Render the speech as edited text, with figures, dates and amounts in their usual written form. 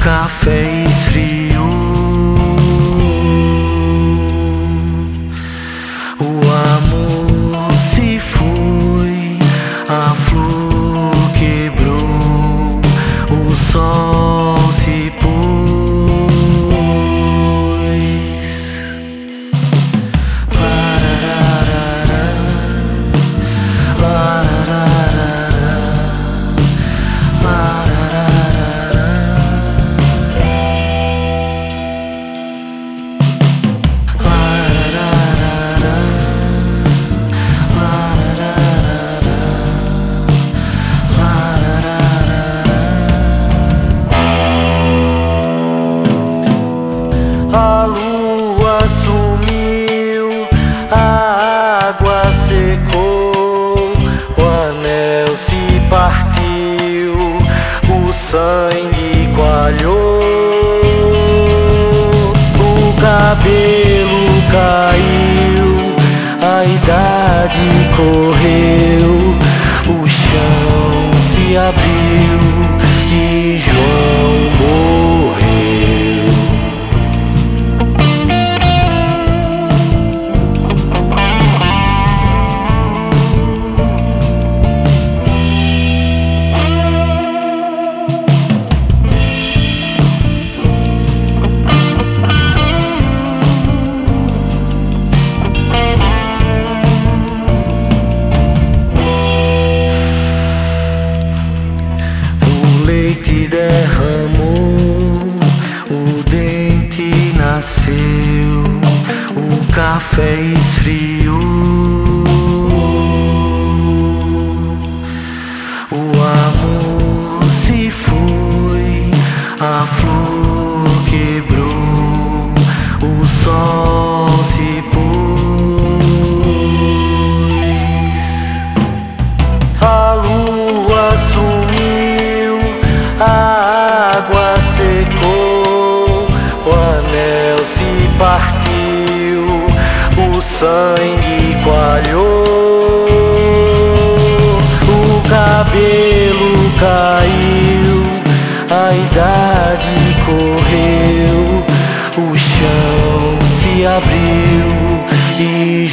café esfriou, o amor se foi, a flor quebrou, o sol se pôs. A lua sumiu, a água secou, o anel se partiu, o sangue coalhou, o cabelo caiu, a idade correu, o chão se abriu e João morreu. Derramou, o dente nasceu, o café esfriou, o amor se foi, a flor quebrou, o sol se pôs, a lua sumiu, a água secou, o anel se partiu, o sangue coalhou, o cabelo caiu, a idade correu, o chão se abriu e